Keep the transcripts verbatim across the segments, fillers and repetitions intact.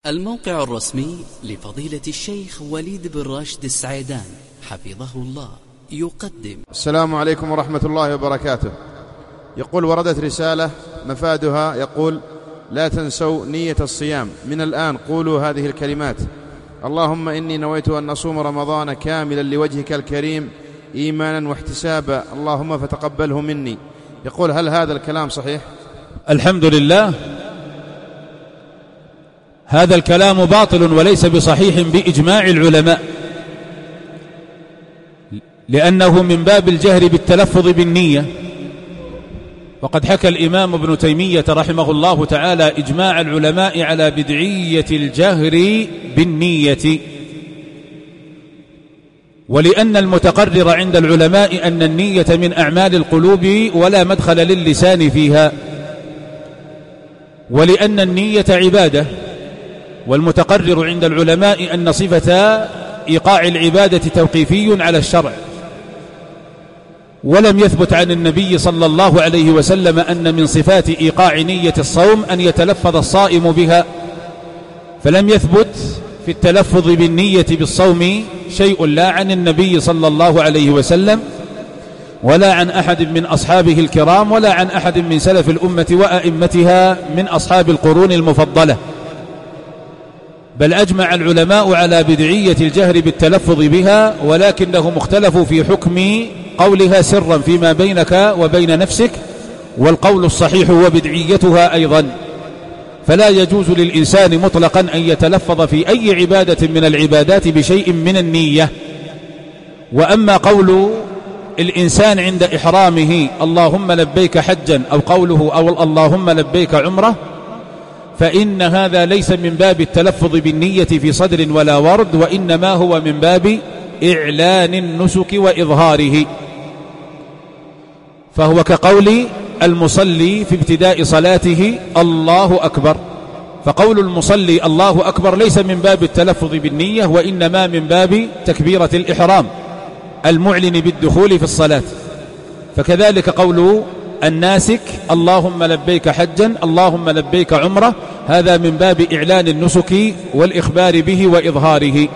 الموقع الرسمي لفضيلة الشيخ وليد بن راشد السعيدان حفظه الله يقدم. السلام عليكم ورحمة الله وبركاته. يقول: وردت رسالة مفادها يقول: لا تنسوا نية الصيام، من الآن قولوا هذه الكلمات: اللهم إني نويت أن نصوم رمضان كاملا لوجهك الكريم إيمانا واحتسابا، اللهم فتقبله مني. يقول: هل هذا الكلام صحيح؟ الحمد لله، هذا الكلام باطل وليس بصحيح بإجماع العلماء، لأنه من باب الجهر بالتلفظ بالنية. وقد حكى الإمام ابن تيمية رحمه الله تعالى إجماع العلماء على بدعية الجهر بالنية، ولأن المتقرر عند العلماء أن النية من أعمال القلوب ولا مدخل للسان فيها، ولأن النية عبادة، والمتقرر عند العلماء أن صفة إيقاع العبادة توقيفي على الشرع، ولم يثبت عن النبي صلى الله عليه وسلم أن من صفات إيقاع نية الصوم أن يتلفظ الصائم بها، فلم يثبت في التلفظ بالنية بالصوم شيء لا عن النبي صلى الله عليه وسلم ولا عن أحد من أصحابه الكرام ولا عن أحد من سلف الأمة وأئمتها من أصحاب القرون المفضلة، بل أجمع العلماء على بدعية الجهر بالتلفظ بها، ولكنهم اختلفوا في حكم قولها سرا فيما بينك وبين نفسك، والقول الصحيح هو بدعيتها أيضا. فلا يجوز للإنسان مطلقا أن يتلفظ في أي عبادة من العبادات بشيء من النية. وأما قول الإنسان عند إحرامه اللهم لبيك حجا، أو قوله أو اللهم لبيك عمره، فإن هذا ليس من باب التلفظ بالنية في صدر ولا ورد، وإنما هو من باب إعلان النسك وإظهاره، فهو كقول المصلي في ابتداء صلاته الله أكبر، فقول المصلي الله أكبر ليس من باب التلفظ بالنية، وإنما من باب تكبيرة الإحرام المعلن بالدخول في الصلاة. فكذلك قول الناسك اللهم لبيك حجا، اللهم لبيك عمره، هذا من باب إعلان النسك والإخبار به وإظهاره.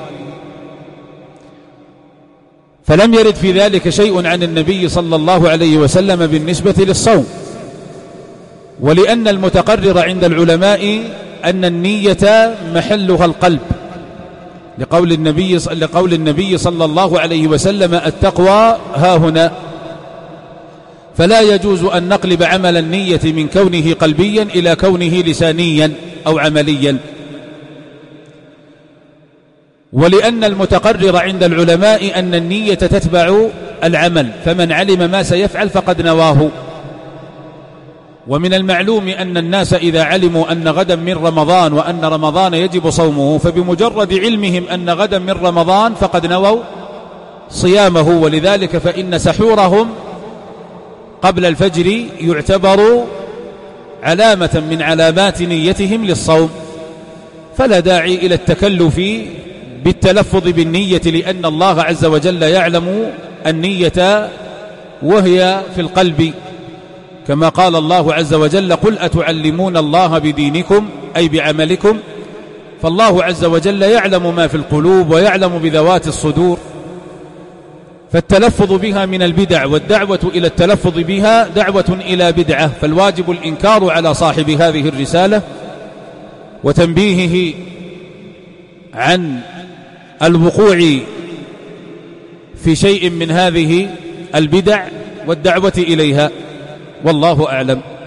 فلم يرد في ذلك شيء عن النبي صلى الله عليه وسلم بالنسبة للصوم، ولأن المتقرر عند العلماء أن النية محلها القلب، لقول النبي لقول النبي صلى الله عليه وسلم التقوى ها هنا، فلا يجوز أن نقلب عمل النية من كونه قلبيا إلى كونه لسانيا أو عمليا. ولأن المتقرر عند العلماء أن النية تتبع العمل، فمن علم ما سيفعل فقد نواه. ومن المعلوم أن الناس إذا علموا أن غدا من رمضان وأن رمضان يجب صومه، فبمجرد علمهم أن غدا من رمضان فقد نووا صيامه، ولذلك فإن سحورهم قبل الفجر يعتبر علامة من علامات نيتهم للصوم، فلا داعي إلى التكلف بالتلفظ بالنية، لأن الله عز وجل يعلم النية وهي في القلب، كما قال الله عز وجل: قل أتعلمون الله بدينكم أي بعملكم، فالله عز وجل يعلم ما في القلوب ويعلم بذوات الصدور. فالتلفظ بها من البدع، والدعوة إلى التلفظ بها دعوة إلى بدعة، فالواجب الإنكار على صاحب هذه الرسالة وتنبيهه عن الوقوع في شيء من هذه البدع والدعوة إليها، والله أعلم.